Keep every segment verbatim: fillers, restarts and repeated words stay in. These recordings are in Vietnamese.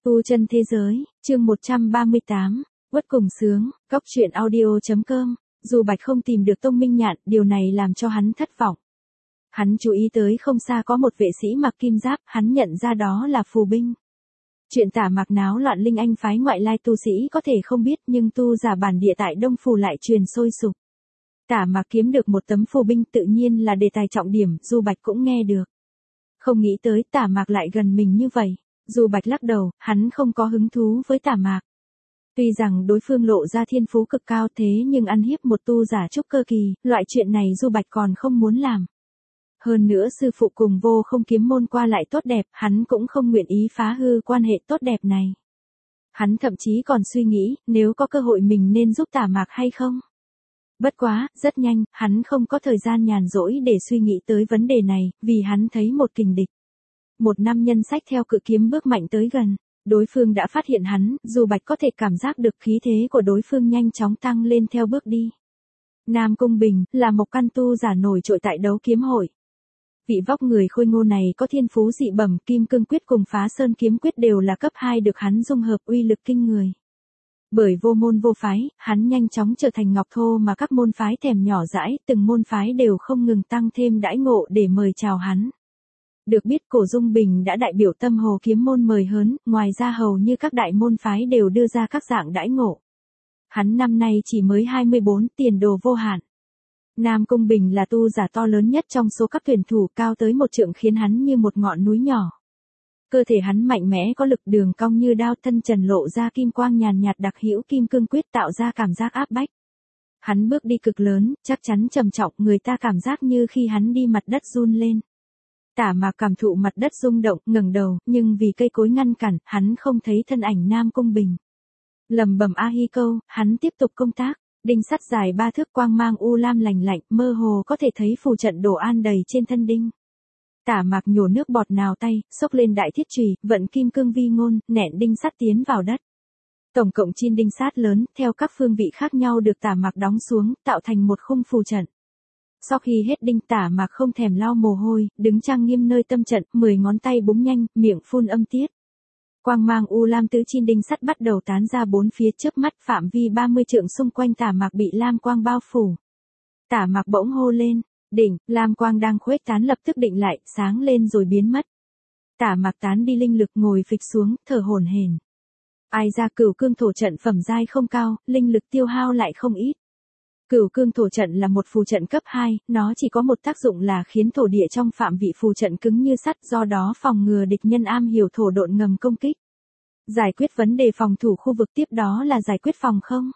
Tu chân thế giới, chương một trăm ba mươi tám, Uất cùng sướng, góc truyện audio.com, dù Bạch không tìm được Tông Minh Nhạn, điều này làm cho hắn thất vọng. Hắn chú ý tới không xa có một vệ sĩ mặc kim giáp, hắn nhận ra đó là phù binh. Chuyện Tả Mạc náo loạn linh anh phái ngoại lai tu sĩ có thể không biết, nhưng tu giả bản địa tại Đông Phù lại truyền sôi sục. Tả Mạc kiếm được một tấm phù binh tự nhiên là đề tài trọng điểm, dù Bạch cũng nghe được. Không nghĩ tới Tả Mạc lại gần mình như vậy. Dù Bạch lắc đầu, hắn không có hứng thú với Tả Mạc. Tuy rằng đối phương lộ ra thiên phú cực cao thế nhưng ăn hiếp một tu giả trúc cơ kỳ, loại chuyện này Du Bạch còn không muốn làm. Hơn nữa sư phụ cùng Vô Không kiếm môn qua lại tốt đẹp, hắn cũng không nguyện ý phá hư quan hệ tốt đẹp này. Hắn thậm chí còn suy nghĩ, nếu có cơ hội mình nên giúp Tả Mạc hay không? Bất quá, rất nhanh, hắn không có thời gian nhàn rỗi để suy nghĩ tới vấn đề này, vì hắn thấy một kình địch. Một nam nhân xách theo cự kiếm bước mạnh tới gần, đối phương đã phát hiện hắn, dù Bạch có thể cảm giác được khí thế của đối phương nhanh chóng tăng lên theo bước đi. Nam Cung Bình, là một căn tu giả nổi trội tại đấu kiếm hội. Vị vóc người khôi ngô này có thiên phú dị bẩm, Kim Cương Quyết cùng Phá Sơn Kiếm Quyết đều là cấp hai được hắn dung hợp uy lực kinh người. Bởi vô môn vô phái, hắn nhanh chóng trở thành ngọc thô mà các môn phái thèm nhỏ dãi, từng môn phái đều không ngừng tăng thêm đãi ngộ để mời chào hắn. Được biết Cổ Dung Bình đã đại biểu Tâm Hồ kiếm môn mời hớn, ngoài ra hầu như các đại môn phái đều đưa ra các dạng đãi ngộ. Hắn năm nay chỉ mới hai mươi bốn, tiền đồ vô hạn. Nam Cung Bình là tu giả to lớn nhất trong số các tuyển thủ, cao tới một trượng khiến hắn như một ngọn núi nhỏ. Cơ thể hắn mạnh mẽ có lực, đường cong như đao, thân trần lộ ra kim quang nhàn nhạt đặc hữu Kim Cương Quyết tạo ra cảm giác áp bách. Hắn bước đi cực lớn, chắc chắn trầm trọng, người ta cảm giác như khi hắn đi mặt đất run lên. Tả Mạc cảm thụ mặt đất rung động, ngẩng đầu, nhưng vì cây cối ngăn cản, hắn không thấy thân ảnh Nam Cung Bình. Lẩm bẩm a hi câu, hắn tiếp tục công tác, đinh sắt dài ba thước quang mang u lam lành lạnh, mơ hồ có thể thấy phù trận đồ an đầy trên thân đinh. Tả Mạc nhổ nước bọt nào tay, xốc lên đại thiết chùy, vận kim cương vi ngôn, nện đinh sắt tiến vào đất. Tổng cộng chín đinh sắt lớn, theo các phương vị khác nhau được Tả Mạc đóng xuống, tạo thành một khung phù trận. Sau khi hết đinh, Tả Mạc không thèm lau mồ hôi, đứng trang nghiêm nơi tâm trận, mười ngón tay búng nhanh, miệng phun âm tiết. Quang mang u lam tứ chín đinh sắt bắt đầu tán ra bốn phía, chớp mắt phạm vi ba mươi trượng xung quanh Tả Mạc bị lam quang bao phủ. Tả Mạc bỗng hô lên, đỉnh, lam quang đang khuếch tán lập tức định lại, sáng lên rồi biến mất. Tả Mạc tán đi linh lực, ngồi phịch xuống, thở hổn hển. Ai ra Cửu Cương thổ trận phẩm giai không cao, linh lực tiêu hao lại không ít. Cửu Cương thổ trận là một phù trận cấp hai, nó chỉ có một tác dụng là khiến thổ địa trong phạm vị phù trận cứng như sắt, do đó phòng ngừa địch nhân am hiểu thổ độn ngầm công kích. Giải quyết vấn đề phòng thủ khu vực, tiếp đó là giải quyết phòng không.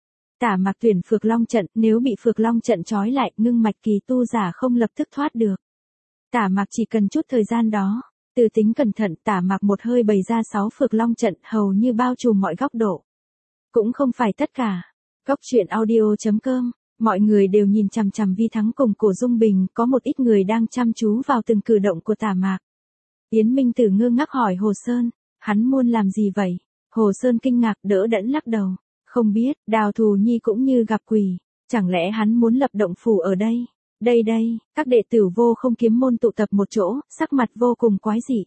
Tả Mạc tuyển Phược Long trận, nếu bị Phược Long trận trói lại, ngưng mạch kỳ tu giả không lập tức thoát được. Tả Mạc chỉ cần chút thời gian đó, từ tính cẩn thận, Tả Mạc một hơi bày ra sáu Phược Long trận, hầu như bao trùm mọi góc độ. Cũng không phải tất cả. Góc truyện audio.com, mọi người đều nhìn chằm chằm Vi Thắng cùng Cổ Dung Bình, có một ít người đang chăm chú vào từng cử động của Tả Mạc. Yến Minh Tử ngơ ngác hỏi Hồ Sơn, hắn muốn làm gì vậy? Hồ Sơn kinh ngạc đỡ đẫn lắc đầu, không biết, Đào Thù Nhi cũng như gặp quỷ, chẳng lẽ hắn muốn lập động phủ ở đây? Đây đây, các đệ tử Vô Không kiếm môn tụ tập một chỗ, sắc mặt vô cùng quái dị.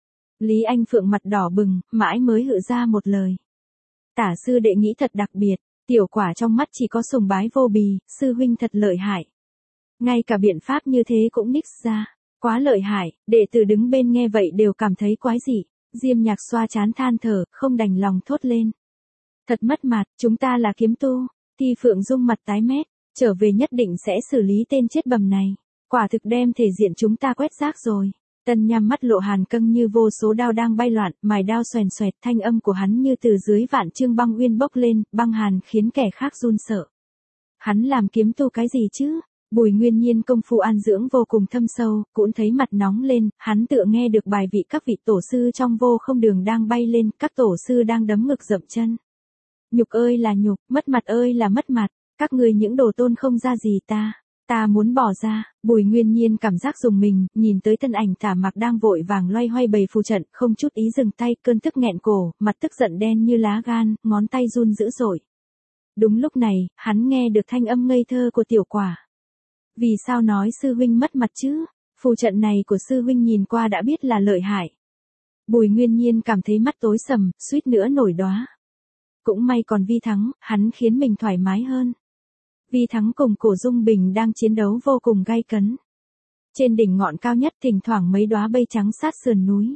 Lý Anh Phượng mặt đỏ bừng, mãi mới hự ra một lời. Tả sư đệ nghĩ thật đặc biệt. Tiểu Quả trong mắt chỉ có sùng bái vô bì, sư huynh thật lợi hại. Ngay cả biện pháp như thế cũng nix ra, quá lợi hại, đệ tử đứng bên nghe vậy đều cảm thấy quái dị. Diêm Nhạc xoa chán than thở, không đành lòng thốt lên. Thật mất mặt, chúng ta là kiếm tu. Ti Phượng Dung mặt tái mét, trở về nhất định sẽ xử lý tên chết bầm này. Quả thực đem thể diện chúng ta quét rác rồi. Tân Nham mắt lộ hàn căng như vô số đao đang bay loạn, mài đao xoèn xoẹt, thanh âm của hắn như từ dưới vạn trương băng uyên bốc lên, băng hàn khiến kẻ khác run sợ. Hắn làm kiếm tu cái gì chứ? Bùi Nguyên Nhiên công phu an dưỡng vô cùng thâm sâu, cũng thấy mặt nóng lên, hắn tựa nghe được bài vị các vị tổ sư trong Vô Không đường đang bay lên, các tổ sư đang đấm ngực dậm chân. Nhục ơi là nhục, mất mặt ơi là mất mặt, các người những đồ tôn không ra gì ta. Ta muốn bỏ ra. Bùi Nguyên Nhiên cảm giác dùng mình, nhìn tới thân ảnh Tả Mạc đang vội vàng loay hoay bày phù trận, không chút ý dừng tay, cơn tức nghẹn cổ, mặt tức giận đen như lá gan, ngón tay run dữ dội. Đúng lúc này, hắn nghe được thanh âm ngây thơ của Tiểu Quả. Vì sao nói sư huynh mất mặt chứ? Phù trận này của sư huynh nhìn qua đã biết là lợi hại. Bùi Nguyên Nhiên cảm thấy mắt tối sầm, suýt nữa nổi đóa. Cũng may còn Vi thắng, hắn khiến mình thoải mái hơn. Vi thắng cùng Cổ Dung Bình đang chiến đấu vô cùng gay cấn. Trên đỉnh ngọn cao nhất thỉnh thoảng mấy đóa mây trắng sát sườn núi.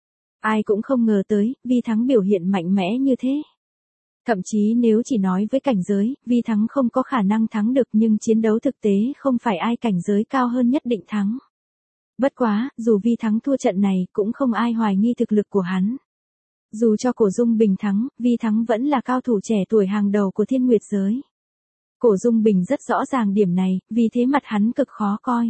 Ai cũng không ngờ tới, Vi thắng biểu hiện mạnh mẽ như thế. Thậm chí nếu chỉ nói với cảnh giới, Vi thắng không có khả năng thắng được, nhưng chiến đấu thực tế không phải ai cảnh giới cao hơn nhất định thắng. Bất quá, dù Vi thắng thua trận này, cũng không ai hoài nghi thực lực của hắn. Dù cho Cổ Dung Bình thắng, Vi thắng vẫn là cao thủ trẻ tuổi hàng đầu của thiên nguyệt giới. Cổ Dung Bình rất rõ ràng điểm này, vì thế mặt hắn cực khó coi.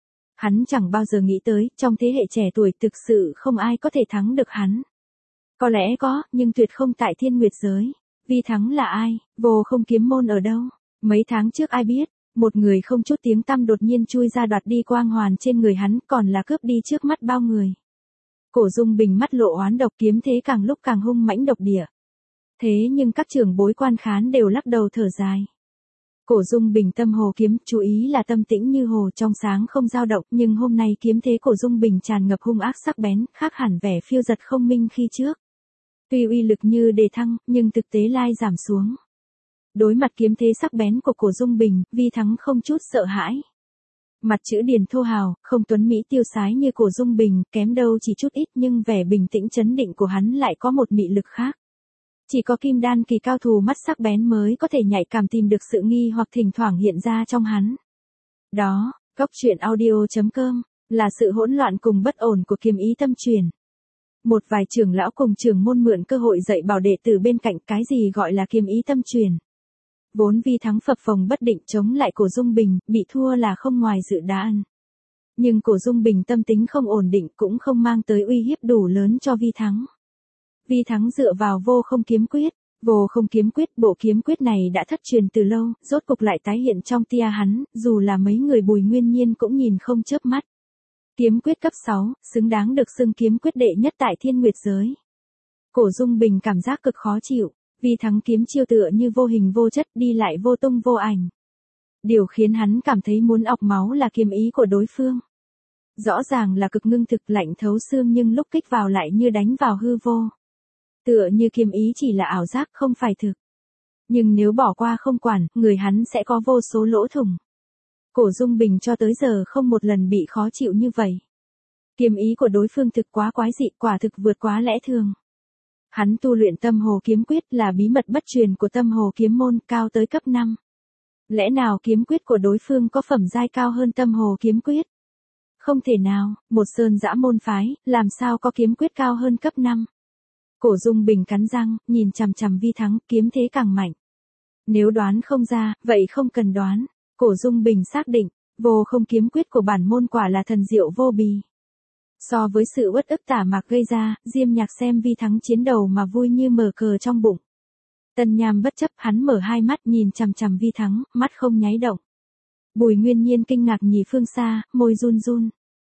Hắn chẳng bao giờ nghĩ tới, trong thế hệ trẻ tuổi thực sự không ai có thể thắng được hắn. Có lẽ có, nhưng tuyệt không tại thiên nguyệt giới. Vi thắng là ai? Vô Không Kiếm Môn ở đâu? Mấy tháng trước ai biết, một người không chút tiếng tăm đột nhiên chui ra đoạt đi quang hoàn trên người hắn, còn là cướp đi trước mắt bao người. Cổ Dung Bình mắt lộ oán độc, kiếm thế càng lúc càng hung mãnh độc địa. Thế nhưng các trưởng bối quan khán đều lắc đầu thở dài. Cổ Dung Bình tâm hồ kiếm, chú ý là tâm tĩnh như hồ, trong sáng không dao động, nhưng hôm nay kiếm thế Cổ Dung Bình tràn ngập hung ác sắc bén, khác hẳn vẻ phiêu dật không minh khi trước. Tuy uy lực như đề thăng, nhưng thực tế lai giảm xuống. Đối mặt kiếm thế sắc bén của Cổ Dung Bình, Vi thắng không chút sợ hãi. Mặt chữ điển thô hào, không tuấn mỹ tiêu sái như Cổ Dung Bình, kém đâu chỉ chút ít, nhưng vẻ bình tĩnh chấn định của hắn lại có một mị lực khác. Chỉ có kim đan kỳ cao thủ mắt sắc bén mới có thể nhạy cảm tìm được sự nghi hoặc thỉnh thoảng hiện ra trong hắn. Đó, góc truyện audio chấm com, là sự hỗn loạn cùng bất ổn của kiếm ý tâm truyền. Một vài trưởng lão cùng trưởng môn mượn cơ hội dạy bảo đệ tử bên cạnh, cái gì gọi là kiếm ý tâm truyền. Vốn Vi thắng phập phồng bất định chống lại Cổ Dung Bình, bị thua là không ngoài dự đoán. Nhưng Cổ Dung Bình tâm tính không ổn định, cũng không mang tới uy hiếp đủ lớn cho Vi thắng. Vi thắng dựa vào Vô Không Kiếm Quyết. Vô Không Kiếm Quyết, bộ kiếm quyết này đã thất truyền từ lâu, rốt cục lại tái hiện trong tia hắn, dù là mấy người Bùi Nguyên Nhiên cũng nhìn không chớp mắt. Kiếm quyết cấp sáu, xứng đáng được xưng kiếm quyết đệ nhất tại thiên nguyệt giới. Cổ Dung Bình cảm giác cực khó chịu, Vi thắng kiếm chiêu tựa như vô hình vô chất, đi lại vô tung vô ảnh. Điều khiến hắn cảm thấy muốn ọc máu là kiếm ý của đối phương. Rõ ràng là cực ngưng thực, lạnh thấu xương, nhưng lúc kích vào lại như đánh vào hư vô. Tựa như kiếm ý chỉ là ảo giác, không phải thực. Nhưng nếu bỏ qua không quản, người hắn sẽ có vô số lỗ thủng. Cổ Dung Bình cho tới giờ không một lần bị khó chịu như vậy. Kiếm ý của đối phương thực quá quái dị, quả thực vượt quá lẽ thường. Hắn tu luyện Tâm Hồ Kiếm Quyết là bí mật bất truyền của Tâm Hồ Kiếm Môn, cao tới cấp năm. Lẽ nào kiếm quyết của đối phương có phẩm giai cao hơn Tâm Hồ Kiếm Quyết? Không thể nào, một sơn dã môn phái, làm sao có kiếm quyết cao hơn cấp năm? Cổ Dung Bình cắn răng, nhìn chằm chằm Vi thắng, kiếm thế càng mạnh. Nếu đoán không ra, vậy không cần đoán. Cổ Dung Bình xác định, Vô Không Kiếm Quyết của bản môn quả là thần diệu vô bì. So với sự uất ức tả mạc gây ra, Diêm Nhạc xem Vi thắng chiến đầu mà vui như mở cờ trong bụng. Tân Nham bất chấp, hắn mở hai mắt nhìn chằm chằm Vi thắng, mắt không nháy động. Bùi Nguyên Nhiên kinh ngạc nhìn phương xa, môi run run.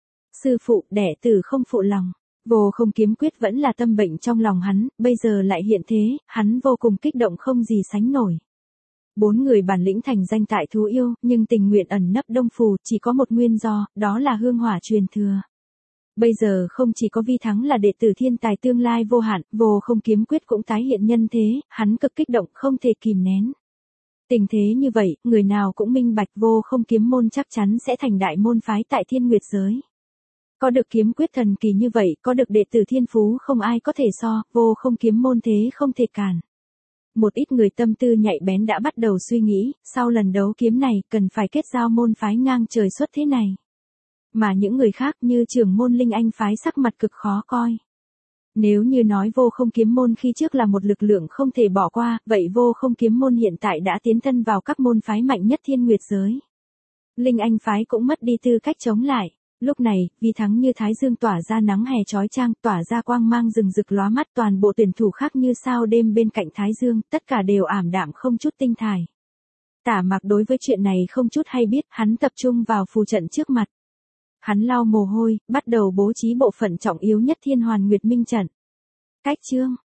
Sư phụ, đẻ tử không phụ lòng. Vô Không Kiếm Quyết vẫn là tâm bệnh trong lòng hắn, bây giờ lại hiện thế, hắn vô cùng kích động không gì sánh nổi. Bốn người bản lĩnh thành danh tại thú yêu, nhưng tình nguyện ẩn nấp đông phù, chỉ có một nguyên do, đó là hương hỏa truyền thừa. Bây giờ không chỉ có Vi thắng là đệ tử thiên tài tương lai vô hạn, Vô Không Kiếm Quyết cũng tái hiện nhân thế, hắn cực kích động không thể kìm nén. Tình thế như vậy, người nào cũng minh bạch Vô Không Kiếm Môn chắc chắn sẽ thành đại môn phái tại thiên nguyệt giới. Có được kiếm quyết thần kỳ như vậy, có được đệ tử thiên phú không ai có thể so, Vô Không Kiếm Môn thế không thể cản. Một ít người tâm tư nhạy bén đã bắt đầu suy nghĩ, sau lần đấu kiếm này, cần phải kết giao môn phái ngang trời xuất thế này. Mà những người khác như trưởng môn Linh Anh phái sắc mặt cực khó coi. Nếu như nói Vô Không Kiếm Môn khi trước là một lực lượng không thể bỏ qua, vậy Vô Không Kiếm Môn hiện tại đã tiến thân vào các môn phái mạnh nhất thiên nguyệt giới. Linh Anh phái cũng mất đi tư cách chống lại. Lúc này, Vi thắng như thái dương tỏa ra nắng hè chói chang, tỏa ra quang mang rừng rực lóa mắt, toàn bộ tuyển thủ khác như sao đêm bên cạnh thái dương, tất cả đều ảm đạm không chút tinh thải. Tả Mạc đối với chuyện này không chút hay biết, hắn tập trung vào phù trận trước mặt. Hắn lau mồ hôi, bắt đầu bố trí bộ phận trọng yếu nhất Thiên Hoàn Nguyệt Minh trận. Cách chương